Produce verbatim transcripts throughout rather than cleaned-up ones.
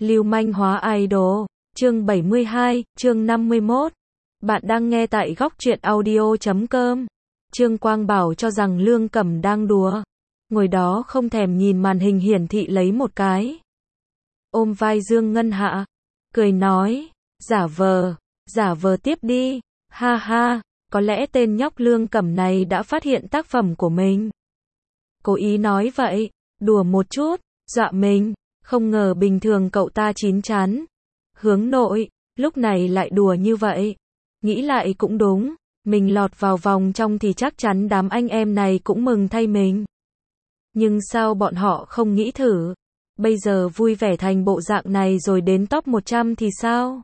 Lưu manh hóa idol, chương bảy mươi hai, chương năm mươi mốt. Bạn đang nghe tại góc truyện audio chấm com. Trương Quang Bảo cho rằng Lương Cẩm đang đùa. Ngồi đó không thèm nhìn màn hình hiển thị lấy một cái. Ôm vai Dương Ngân Hạ. Cười nói, giả vờ, giả vờ tiếp đi, ha ha, có lẽ tên nhóc Lương Cẩm này đã phát hiện tác phẩm của mình. Cố ý nói vậy, đùa một chút, dọa mình, không ngờ bình thường cậu ta chín chắn. Hướng nội, lúc này lại đùa như vậy. Nghĩ lại cũng đúng, mình lọt vào vòng trong thì chắc chắn đám anh em này cũng mừng thay mình. Nhưng sao bọn họ không nghĩ thử? Bây giờ vui vẻ thành bộ dạng này rồi đến top một trăm thì sao?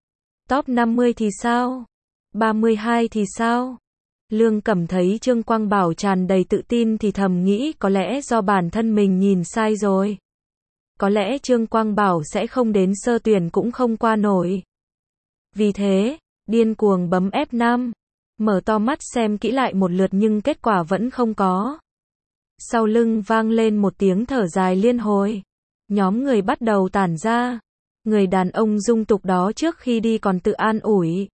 Top năm mươi thì sao? ba mươi hai thì sao? Lương Cẩm thấy Trương Quang Bảo tràn đầy tự tin thì thầm nghĩ có lẽ do bản thân mình nhìn sai rồi. Có lẽ Trương Quang Bảo sẽ không đến sơ tuyển cũng không qua nổi. Vì thế, điên cuồng bấm ép năm, mở to mắt xem kỹ lại một lượt nhưng kết quả vẫn không có. Sau lưng vang lên một tiếng thở dài liên hồi. Nhóm người bắt đầu tản ra. Người đàn ông dung tục đó trước khi đi còn tự an ủi.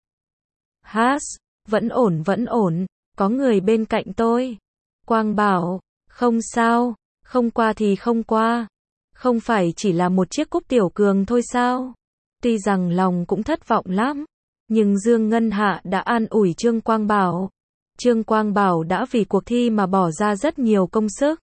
Hát, vẫn ổn vẫn ổn, có người bên cạnh tôi. Quang Bảo, không sao, không qua thì không qua. Không phải chỉ là một chiếc cúp tiểu cường thôi sao? Tuy rằng lòng cũng thất vọng lắm, nhưng Dương Ngân Hạ đã an ủi Trương Quang Bảo. Trương Quang Bảo đã vì cuộc thi mà bỏ ra rất nhiều công sức.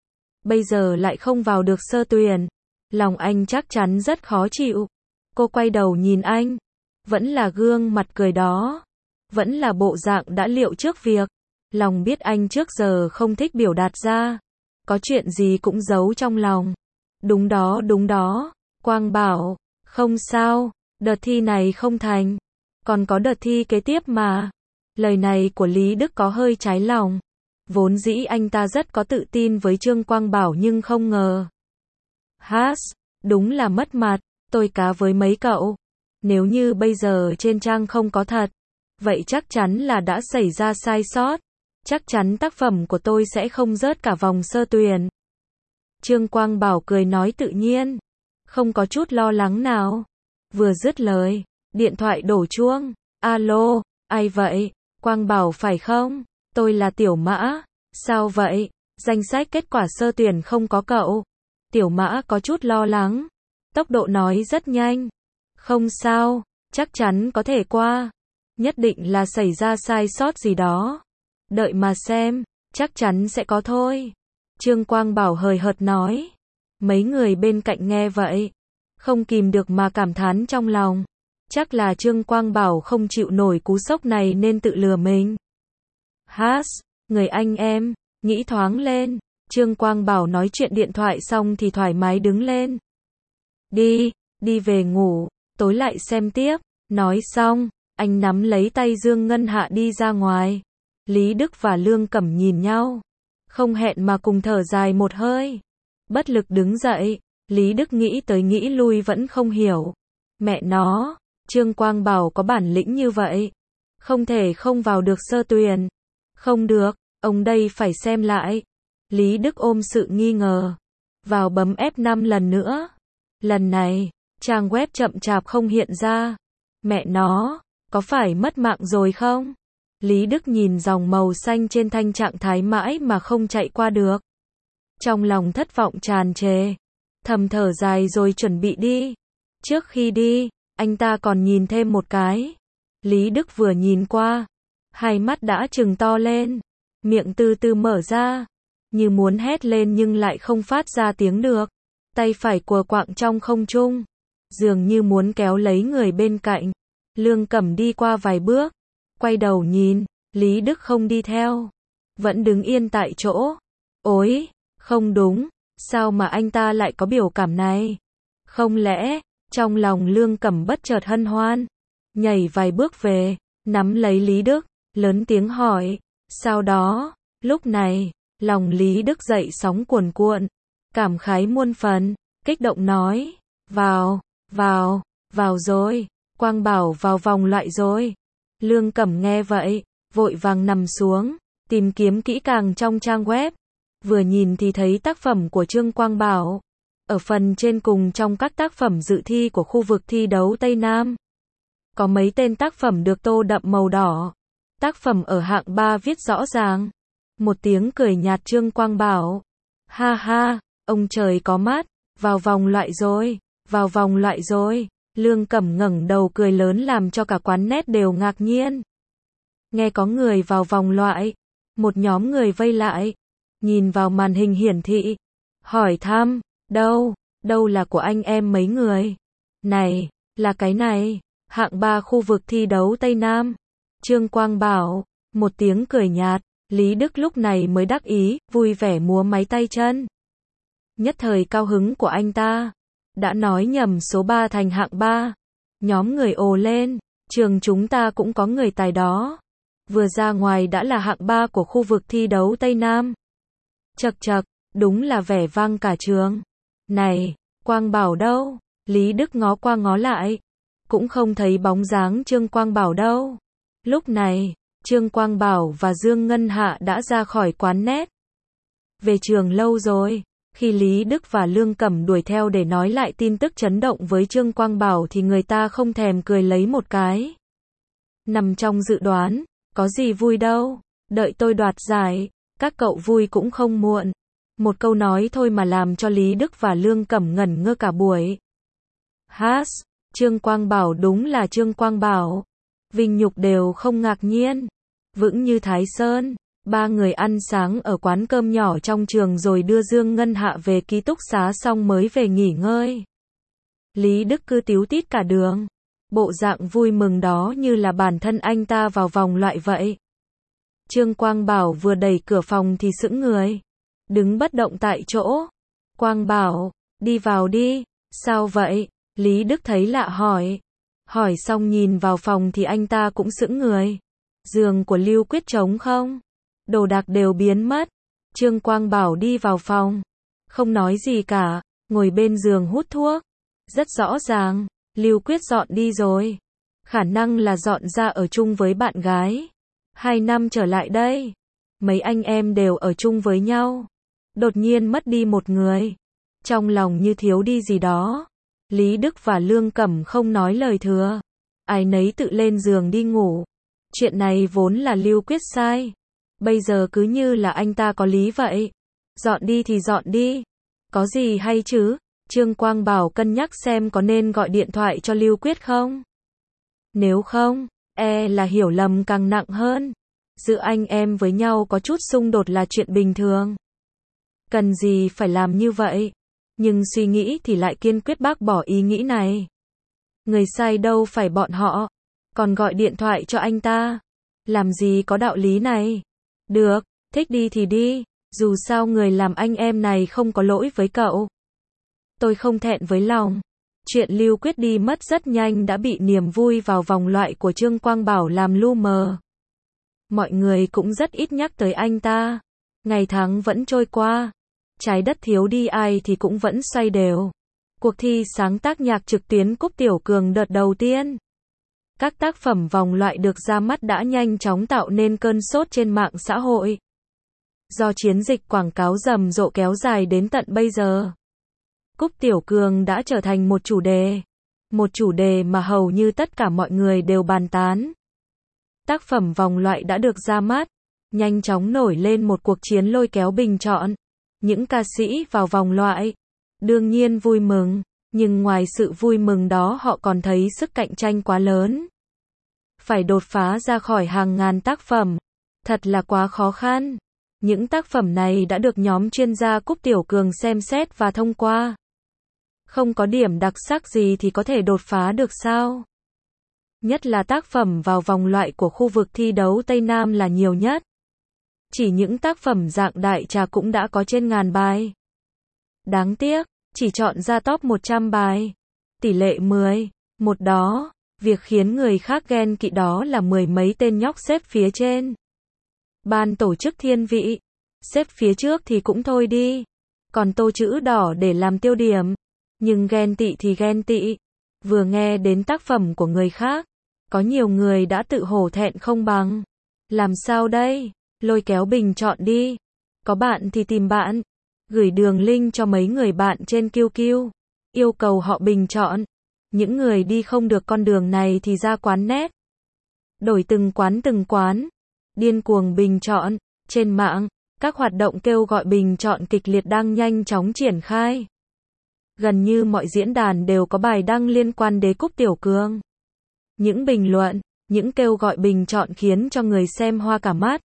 Bây giờ lại không vào được sơ tuyển. Lòng anh chắc chắn rất khó chịu. Cô quay đầu nhìn anh. Vẫn là gương mặt cười đó. Vẫn là bộ dạng đã liệu trước việc. Lòng biết anh trước giờ không thích biểu đạt ra. Có chuyện gì cũng giấu trong lòng. Đúng đó, đúng đó. Quang Bảo, không sao, đợt thi này không thành. Còn có đợt thi kế tiếp mà. Lời này của Lý Đức có hơi trái lòng. Vốn dĩ anh ta rất có tự tin với Trương Quang Bảo nhưng không ngờ. Hát, đúng là mất mặt, tôi cá với mấy cậu. Nếu như bây giờ trên trang không có thật, vậy chắc chắn là đã xảy ra sai sót. Chắc chắn tác phẩm của tôi sẽ không rớt cả vòng sơ tuyển. Trương Quang Bảo cười nói tự nhiên, không có chút lo lắng nào. Vừa dứt lời, điện thoại đổ chuông. Alo, ai vậy? Quang Bảo phải không? Tôi là Tiểu Mã. Sao vậy? Danh sách kết quả sơ tuyển không có cậu. Tiểu Mã có chút lo lắng. Tốc độ nói rất nhanh. Không sao, chắc chắn có thể qua. Nhất định là xảy ra sai sót gì đó. Đợi mà xem, chắc chắn sẽ có thôi. Trương Quang Bảo hời hợt nói. Mấy người bên cạnh nghe vậy, không kìm được mà cảm thán trong lòng. Chắc là Trương Quang Bảo không chịu nổi cú sốc này nên tự lừa mình. Hát, người anh em, nghĩ thoáng lên. Trương Quang Bảo nói chuyện điện thoại xong thì thoải mái đứng lên. Đi, đi về ngủ, tối lại xem tiếp. Nói xong, anh nắm lấy tay Dương Ngân Hạ đi ra ngoài. Lý Đức và Lương Cẩm nhìn nhau. Không hẹn mà cùng thở dài một hơi. Bất lực đứng dậy, Lý Đức nghĩ tới nghĩ lui vẫn không hiểu. Mẹ nó, Trương Quang Bảo có bản lĩnh như vậy. Không thể không vào được sơ tuyển. Không được, ông đây phải xem lại. Lý Đức ôm sự nghi ngờ. Vào bấm ép năm lần nữa. Lần này, trang web chậm chạp không hiện ra. Mẹ nó, có phải mất mạng rồi không? Lý Đức nhìn dòng màu xanh trên thanh trạng thái mãi mà không chạy qua được. Trong lòng thất vọng tràn trề. Thầm thở dài rồi chuẩn bị đi. Trước khi đi, anh ta còn nhìn thêm một cái. Lý Đức vừa nhìn qua, hai mắt đã trừng to lên. Miệng từ từ mở ra. Như muốn hét lên nhưng lại không phát ra tiếng được. Tay phải quờ quạng trong không trung. Dường như muốn kéo lấy người bên cạnh. Lương Cẩm đi qua vài bước. Quay đầu nhìn, Lý Đức không đi theo. Vẫn đứng yên tại chỗ. Ôi, không đúng, sao mà anh ta lại có biểu cảm này? Không lẽ, trong lòng Lương Cẩm bất chợt hân hoan. Nhảy vài bước về, nắm lấy Lý Đức, lớn tiếng hỏi. Sau đó, lúc này, lòng Lý Đức dậy sóng cuồn cuộn. Cảm khái muôn phần, kích động nói. Vào, vào, vào rồi. Quang Bảo vào vòng loại rồi. Lương Cẩm nghe vậy, vội vàng nằm xuống, tìm kiếm kỹ càng trong trang web. Vừa nhìn thì thấy tác phẩm của Trương Quang Bảo. Ở phần trên cùng trong các tác phẩm dự thi của khu vực thi đấu Tây Nam, có mấy tên tác phẩm được tô đậm màu đỏ. Tác phẩm ở hạng ba viết rõ ràng. Một tiếng cười nhạt Trương Quang Bảo. Ha ha, ông trời có mắt, vào vòng loại rồi, vào vòng loại rồi. Lương Cẩm ngẩng đầu cười lớn làm cho cả quán net đều ngạc nhiên. Nghe có người vào vòng loại, một nhóm người vây lại, nhìn vào màn hình hiển thị, hỏi thăm, đâu, đâu là của anh em mấy người? Này, là cái này, hạng ba khu vực thi đấu Tây Nam. Trương Quang Bảo, một tiếng cười nhạt, Lý Đức lúc này mới đắc ý, vui vẻ múa máy tay chân. Nhất thời cao hứng của anh ta, đã nói nhầm số ba thành hạng ba. Nhóm người ồ lên, trường chúng ta cũng có người tài đó. Vừa ra ngoài đã là hạng ba của khu vực thi đấu Tây Nam. Chậc chậc, đúng là vẻ vang cả trường. Này, Quang Bảo đâu? Lý Đức ngó qua ngó lại, cũng không thấy bóng dáng Trương Quang Bảo đâu. Lúc này, Trương Quang Bảo và Dương Ngân Hạ đã ra khỏi quán net. Về trường lâu rồi. Khi Lý Đức và Lương Cẩm đuổi theo để nói lại tin tức chấn động với Trương Quang Bảo thì người ta không thèm cười lấy một cái. Nằm trong dự đoán, có gì vui đâu, đợi tôi đoạt giải, các cậu vui cũng không muộn. Một câu nói thôi mà làm cho Lý Đức và Lương Cẩm ngẩn ngơ cả buổi. Hát, Trương Quang Bảo đúng là Trương Quang Bảo. Vinh Nhục đều không ngạc nhiên, vững như Thái Sơn. Ba người ăn sáng ở quán cơm nhỏ trong trường rồi đưa Dương Ngân Hạ về ký túc xá xong mới về nghỉ ngơi. Lý Đức cứ tíu tít cả đường. Bộ dạng vui mừng đó như là bản thân anh ta vào vòng loại vậy. Trương Quang Bảo vừa đẩy cửa phòng thì sững người. Đứng bất động tại chỗ. Quang Bảo, đi vào đi. Sao vậy? Lý Đức thấy lạ hỏi. Hỏi xong nhìn vào phòng thì anh ta cũng sững người. Giường của Lưu Quyết trống không? Đồ đạc đều biến mất. Trương Quang Bảo đi vào phòng, không nói gì cả, ngồi bên giường hút thuốc. Rất rõ ràng, Lưu Quyết dọn đi rồi. Khả năng là dọn ra ở chung với bạn gái. Hai năm trở lại đây, mấy anh em đều ở chung với nhau. Đột nhiên mất đi một người. Trong lòng như thiếu đi gì đó. Lý Đức và Lương Cẩm không nói lời thừa. Ai nấy tự lên giường đi ngủ. Chuyện này vốn là Lưu Quyết sai. Bây giờ cứ như là anh ta có lý vậy. Dọn đi thì dọn đi. Có gì hay chứ? Trương Quang Bảo cân nhắc xem có nên gọi điện thoại cho Lưu Quyết không? Nếu không, e là hiểu lầm càng nặng hơn. Giữa anh em với nhau có chút xung đột là chuyện bình thường. Cần gì phải làm như vậy? Nhưng suy nghĩ thì lại kiên quyết bác bỏ ý nghĩ này. Người sai đâu phải bọn họ. Còn gọi điện thoại cho anh ta. Làm gì có đạo lý này? Được, thích đi thì đi, dù sao người làm anh em này không có lỗi với cậu. Tôi không thẹn với lòng. Chuyện Lưu Quyết đi mất rất nhanh đã bị niềm vui vào vòng loại của Trương Quang Bảo làm lu mờ. Mọi người cũng rất ít nhắc tới anh ta. Ngày tháng vẫn trôi qua. Trái đất thiếu đi ai thì cũng vẫn xoay đều. Cuộc thi sáng tác nhạc trực tuyến Cúc Tiểu Cường đợt đầu tiên. Các tác phẩm vòng loại được ra mắt đã nhanh chóng tạo nên cơn sốt trên mạng xã hội. Do chiến dịch quảng cáo rầm rộ kéo dài đến tận bây giờ, Cúc Tiểu Cường đã trở thành một chủ đề. Một chủ đề mà hầu như tất cả mọi người đều bàn tán. Tác phẩm vòng loại đã được ra mắt, nhanh chóng nổi lên một cuộc chiến lôi kéo bình chọn. Những ca sĩ vào vòng loại, đương nhiên vui mừng. Nhưng ngoài sự vui mừng đó họ còn thấy sức cạnh tranh quá lớn. Phải đột phá ra khỏi hàng ngàn tác phẩm. Thật là quá khó khăn. Những tác phẩm này đã được nhóm chuyên gia Cúc Tiểu Cường xem xét và thông qua. Không có điểm đặc sắc gì thì có thể đột phá được sao? Nhất là tác phẩm vào vòng loại của khu vực thi đấu Tây Nam là nhiều nhất. Chỉ những tác phẩm dạng đại trà cũng đã có trên ngàn bài. Đáng tiếc, chỉ chọn ra top một trăm bài. Tỷ lệ mười, một đó. Việc khiến người khác ghen kỵ đó là mười mấy tên nhóc xếp phía trên. Ban tổ chức thiên vị. Xếp phía trước thì cũng thôi đi. Còn tô chữ đỏ để làm tiêu điểm. Nhưng ghen tị thì ghen tị. Vừa nghe đến tác phẩm của người khác, có nhiều người đã tự hổ thẹn không bằng. Làm sao đây? Lôi kéo bình chọn đi. Có bạn thì tìm bạn. gửi đường link cho mấy người bạn trên Q Q, yêu cầu họ bình chọn. Những người đi không được con đường này thì ra quán net. Đổi từng quán từng quán, điên cuồng bình chọn. Trên mạng, các hoạt động kêu gọi bình chọn kịch liệt đang nhanh chóng triển khai. Gần như mọi diễn đàn đều có bài đăng liên quan đến Cúc Tiểu Cương. Những bình luận, những kêu gọi bình chọn khiến cho người xem hoa cả mắt.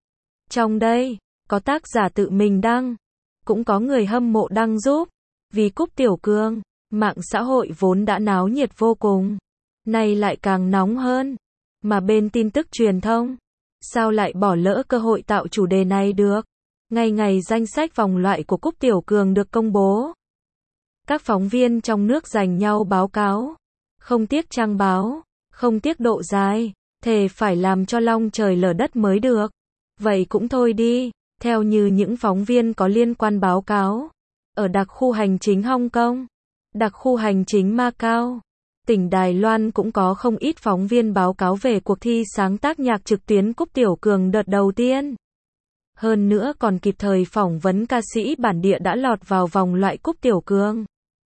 Trong đây, có tác giả tự mình đăng, cũng có người hâm mộ đăng giúp. Vì Cúc Tiểu Cương, mạng xã hội vốn đã náo nhiệt vô cùng, nay lại càng nóng hơn. Mà bên tin tức truyền thông, sao lại bỏ lỡ cơ hội tạo chủ đề này được? Ngay ngày danh sách vòng loại của Cúc Tiểu Cương được công bố, các phóng viên trong nước giành nhau báo cáo, không tiếc trang báo, không tiếc độ dài, thề phải làm cho long trời lở đất mới được. Vậy cũng thôi đi, theo như những phóng viên có liên quan báo cáo, ở đặc khu hành chính Hong Kong, đặc khu hành chính Macau, tỉnh Đài Loan cũng có không ít phóng viên báo cáo về cuộc thi sáng tác nhạc trực tuyến Cúc Tiểu Cương đợt đầu tiên. Hơn nữa còn kịp thời phỏng vấn ca sĩ bản địa đã lọt vào vòng loại Cúc Tiểu Cương.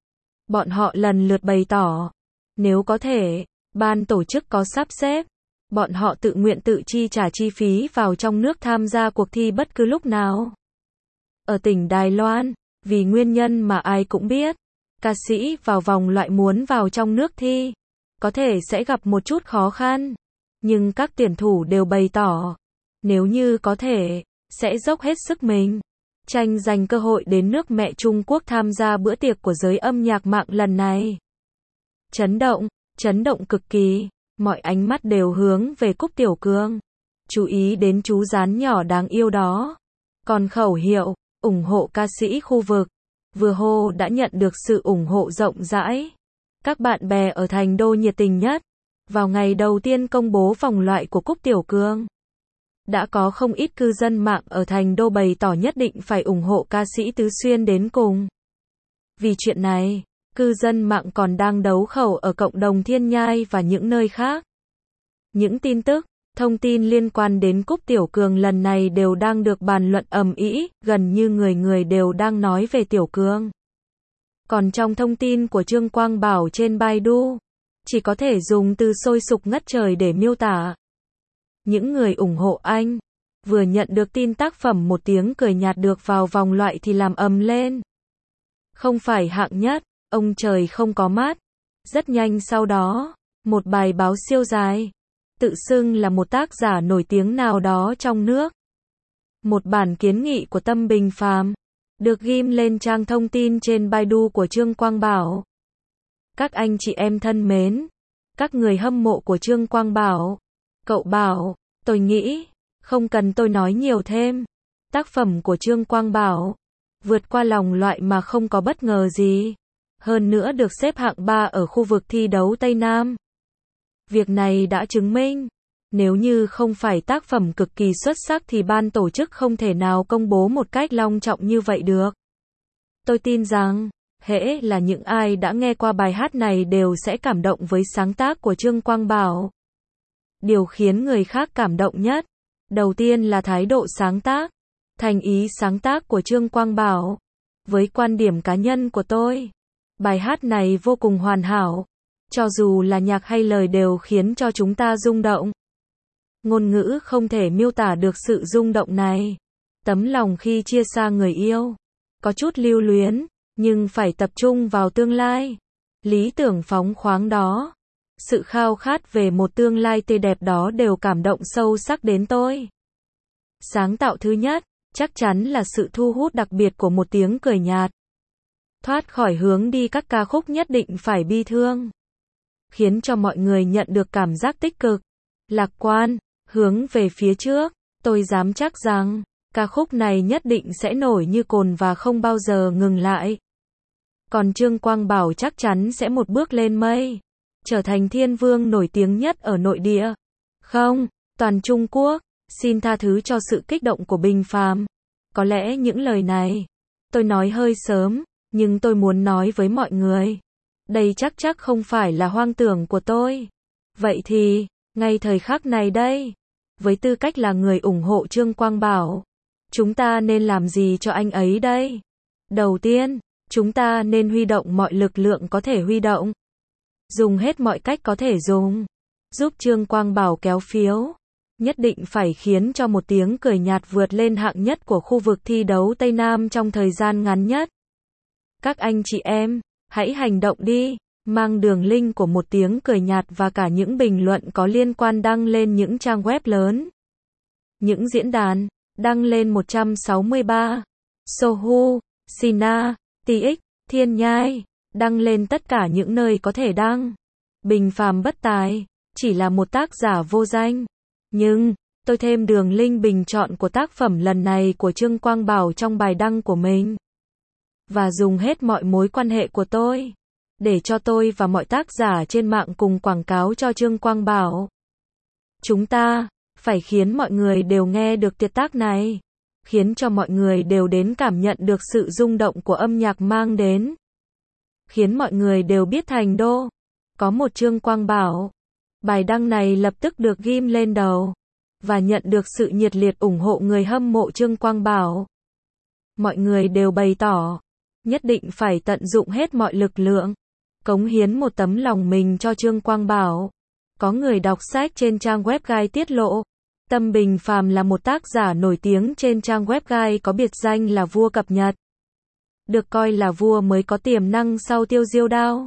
Bọn họ lần lượt bày tỏ, nếu có thể, ban tổ chức có sắp xếp, bọn họ tự nguyện tự chi trả chi phí vào trong nước tham gia cuộc thi bất cứ lúc nào. Ở tỉnh Đài Loan, vì nguyên nhân mà ai cũng biết, ca sĩ vào vòng loại muốn vào trong nước thi, có thể sẽ gặp một chút khó khăn. Nhưng các tuyển thủ đều bày tỏ, nếu như có thể, sẽ dốc hết sức mình, tranh giành cơ hội đến nước mẹ Trung Quốc tham gia bữa tiệc của giới âm nhạc mạng lần này. Chấn động, chấn động cực kỳ, mọi ánh mắt đều hướng về Cúc Tiểu Cương. Chú ý đến chú rán nhỏ đáng yêu đó. Còn khẩu hiệu, ủng hộ ca sĩ khu vực, vừa hô đã nhận được sự ủng hộ rộng rãi. Các bạn bè ở Thành Đô nhiệt tình nhất. Vào ngày đầu tiên công bố vòng loại của Cúc Tiểu Cương, đã có không ít cư dân mạng ở Thành Đô bày tỏ nhất định phải ủng hộ ca sĩ Tứ Xuyên đến cùng. Vì chuyện này, cư dân mạng còn đang đấu khẩu ở cộng đồng Thiên Nhai và những nơi khác. Những tin tức, thông tin liên quan đến Cúc Tiểu Cương lần này đều đang được bàn luận ầm ĩ, gần như người người đều đang nói về Tiểu Cương. Còn trong thông tin của Trương Quang Bảo trên Baidu, chỉ có thể dùng từ sôi sục ngất trời để miêu tả. Những người ủng hộ anh, vừa nhận được tin tác phẩm Một Tiếng Cười Nhạt được vào vòng loại thì làm ầm lên. Không phải hạng nhất, ông trời không có mắt. Rất nhanh sau đó, một bài báo siêu dài, tự xưng là một tác giả nổi tiếng nào đó trong nước. Một bản kiến nghị của Tâm Bình Phàm, được ghim lên trang thông tin trên Baidu của Trương Quang Bảo. Các anh chị em thân mến, các người hâm mộ của Trương Quang Bảo, cậu Bảo, tôi nghĩ, không cần tôi nói nhiều thêm. Tác phẩm của Trương Quang Bảo, vượt qua vòng loại mà không có bất ngờ gì. Hơn nữa được xếp hạng ba ở khu vực thi đấu Tây Nam. Việc này đã chứng minh, nếu như không phải tác phẩm cực kỳ xuất sắc thì ban tổ chức không thể nào công bố một cách long trọng như vậy được. Tôi tin rằng, hễ là những ai đã nghe qua bài hát này đều sẽ cảm động với sáng tác của Trương Quang Bảo. Điều khiến người khác cảm động nhất, đầu tiên là thái độ sáng tác, thành ý sáng tác của Trương Quang Bảo. Với quan điểm cá nhân của tôi, bài hát này vô cùng hoàn hảo, cho dù là nhạc hay lời đều khiến cho chúng ta rung động. Ngôn ngữ không thể miêu tả được sự rung động này. Tấm lòng khi chia xa người yêu, có chút lưu luyến, nhưng phải tập trung vào tương lai. Lý tưởng phóng khoáng đó, sự khao khát về một tương lai tươi đẹp đó đều cảm động sâu sắc đến tôi. Sáng tạo thứ nhất, chắc chắn là sự thu hút đặc biệt của Một Tiếng Cười Nhạt. Thoát khỏi hướng đi các ca khúc nhất định phải bi thương, khiến cho mọi người nhận được cảm giác tích cực, lạc quan, hướng về phía trước. Tôi dám chắc rằng, ca khúc này nhất định sẽ nổi như cồn và không bao giờ ngừng lại. Còn Trương Quang Bảo chắc chắn sẽ một bước lên mây, trở thành thiên vương nổi tiếng nhất ở nội địa. Không, toàn Trung Quốc. Xin tha thứ cho sự kích động của Bình Phàm. Có lẽ những lời này, tôi nói hơi sớm, nhưng tôi muốn nói với mọi người. Đây chắc chắc không phải là hoang tưởng của tôi. Vậy thì, ngay thời khắc này đây, với tư cách là người ủng hộ Trương Quang Bảo, chúng ta nên làm gì cho anh ấy đây? Đầu tiên, chúng ta nên huy động mọi lực lượng có thể huy động. Dùng hết mọi cách có thể dùng. Giúp Trương Quang Bảo kéo phiếu. Nhất định phải khiến cho một tiếng cười nhạt vượt lên hạng nhất của khu vực thi đấu Tây Nam trong thời gian ngắn nhất. Các anh chị em, hãy hành động đi. Mang đường link của một tiếng cười nhạt và cả những bình luận có liên quan đăng lên những trang web lớn. Những diễn đàn, đăng lên một trăm sáu mươi ba, Sohu, Sina, tê ích, Thiên Nhai, đăng lên tất cả những nơi có thể đăng. Bình phàm bất tài, chỉ là một tác giả vô danh. Nhưng, tôi thêm đường link bình chọn của tác phẩm lần này của Trương Quang Bảo trong bài đăng của mình. Và dùng hết mọi mối quan hệ của tôi. Để cho tôi và mọi tác giả trên mạng cùng quảng cáo cho Trương Quang Bảo. Chúng ta, phải khiến mọi người đều nghe được tiết tác này. Khiến cho mọi người đều đến cảm nhận được sự rung động của âm nhạc mang đến. Khiến mọi người đều biết thành đô. Có một Trương Quang Bảo. Bài đăng này lập tức được ghim lên đầu. Và nhận được sự nhiệt liệt ủng hộ người hâm mộ Trương Quang Bảo. Mọi người đều bày tỏ. Nhất định phải tận dụng hết mọi lực lượng. Cống hiến một tấm lòng mình cho Trương Quang Bảo. Có người đọc sách trên trang web Guide tiết lộ. Tâm Bình Phàm là một tác giả nổi tiếng trên trang web Guide có biệt danh là vua cập nhật. Được coi là vua mới có tiềm năng sau Tiêu Diêu Đao.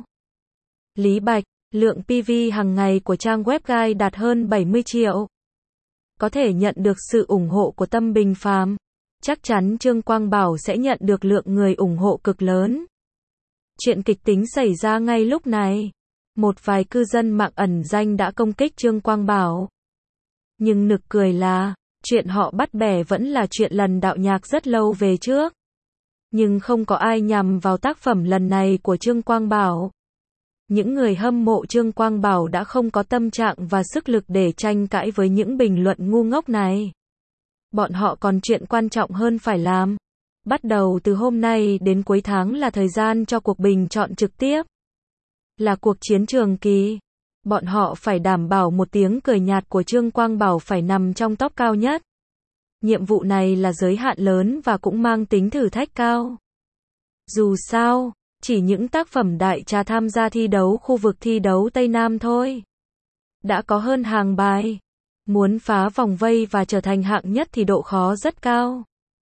Lý Bạch, lượng pê vê hàng ngày của trang web Guide đạt hơn bảy mươi triệu. Có thể nhận được sự ủng hộ của Tâm Bình Phàm. Chắc chắn Trương Quang Bảo sẽ nhận được lượng người ủng hộ cực lớn. Chuyện kịch tính xảy ra ngay lúc này. Một vài cư dân mạng ẩn danh đã công kích Trương Quang Bảo. Nhưng nực cười là, chuyện họ bắt bẻ vẫn là chuyện lần đạo nhạc rất lâu về trước. Nhưng không có ai nhằm vào tác phẩm lần này của Trương Quang Bảo. Những người hâm mộ Trương Quang Bảo đã không có tâm trạng và sức lực để tranh cãi với những bình luận ngu ngốc này. Bọn họ còn chuyện quan trọng hơn phải làm. Bắt đầu từ hôm nay đến cuối tháng là thời gian cho cuộc bình chọn trực tiếp. Là cuộc chiến trường kỳ. Bọn họ phải đảm bảo một tiếng cười nhạt của Trương Quang Bảo phải nằm trong top cao nhất. Nhiệm vụ này là giới hạn lớn và cũng mang tính thử thách cao. Dù sao, chỉ những tác phẩm đại trà tham gia thi đấu khu vực thi đấu Tây Nam thôi. Đã có hơn hàng bài. Muốn phá vòng vây và trở thành hạng nhất thì độ khó rất cao.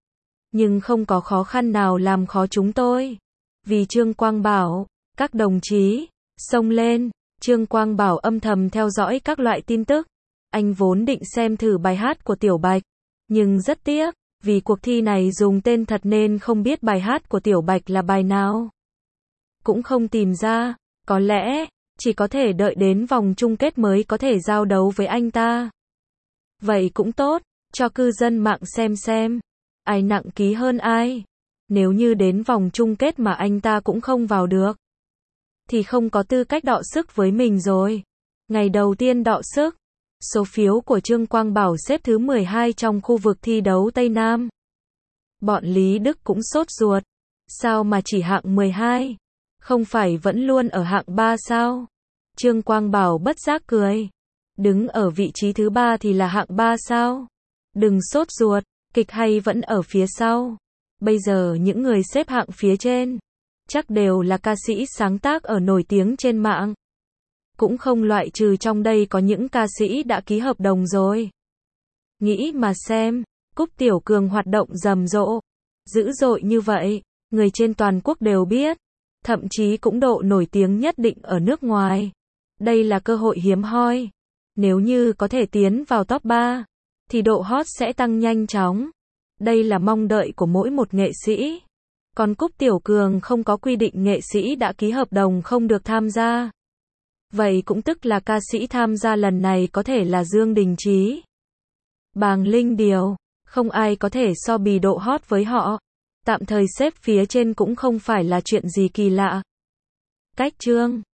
Nhưng không có khó khăn nào làm khó chúng tôi. Vì Trương Quang Bảo, các đồng chí, xông lên. Trương Quang Bảo âm thầm theo dõi các loại tin tức. Anh vốn định xem thử bài hát của Tiểu Bạch. Nhưng rất tiếc, vì cuộc thi này dùng tên thật nên không biết bài hát của Tiểu Bạch là bài nào. Cũng không tìm ra, có lẽ, chỉ có thể đợi đến vòng chung kết mới có thể giao đấu với anh ta. Vậy cũng tốt, cho cư dân mạng xem xem. Ai nặng ký hơn ai. Nếu như đến vòng chung kết mà anh ta cũng không vào được. Thì không có tư cách đọ sức với mình rồi. Ngày đầu tiên đọ sức. Số phiếu của Trương Quang Bảo xếp thứ mười hai trong khu vực thi đấu Tây Nam. Bọn Lý Đức cũng sốt ruột. Sao mà chỉ hạng mười hai? Không phải vẫn luôn ở hạng ba sao? Trương Quang Bảo bất giác cười. Đứng ở vị trí thứ ba thì là hạng ba sao? Đừng sốt ruột, kịch hay vẫn ở phía sau. Bây giờ những người xếp hạng phía trên, chắc đều là ca sĩ sáng tác ở nổi tiếng trên mạng. Cũng không loại trừ trong đây có những ca sĩ đã ký hợp đồng rồi. Nghĩ mà xem, Cúc Tiểu Cường hoạt động rầm rộ, dữ dội như vậy, người trên toàn quốc đều biết, thậm chí cũng độ nổi tiếng nhất định ở nước ngoài. Đây là cơ hội hiếm hoi. Nếu như có thể tiến vào top ba, thì độ hot sẽ tăng nhanh chóng. Đây là mong đợi của mỗi một nghệ sĩ. Còn Cúc Tiểu Cường không có quy định nghệ sĩ đã ký hợp đồng không được tham gia. Vậy cũng tức là ca sĩ tham gia lần này có thể là Dương Đình Chí, Bàng Linh Điều, không ai có thể so bì độ hot với họ. Tạm thời xếp phía trên cũng không phải là chuyện gì kỳ lạ. Cách Trương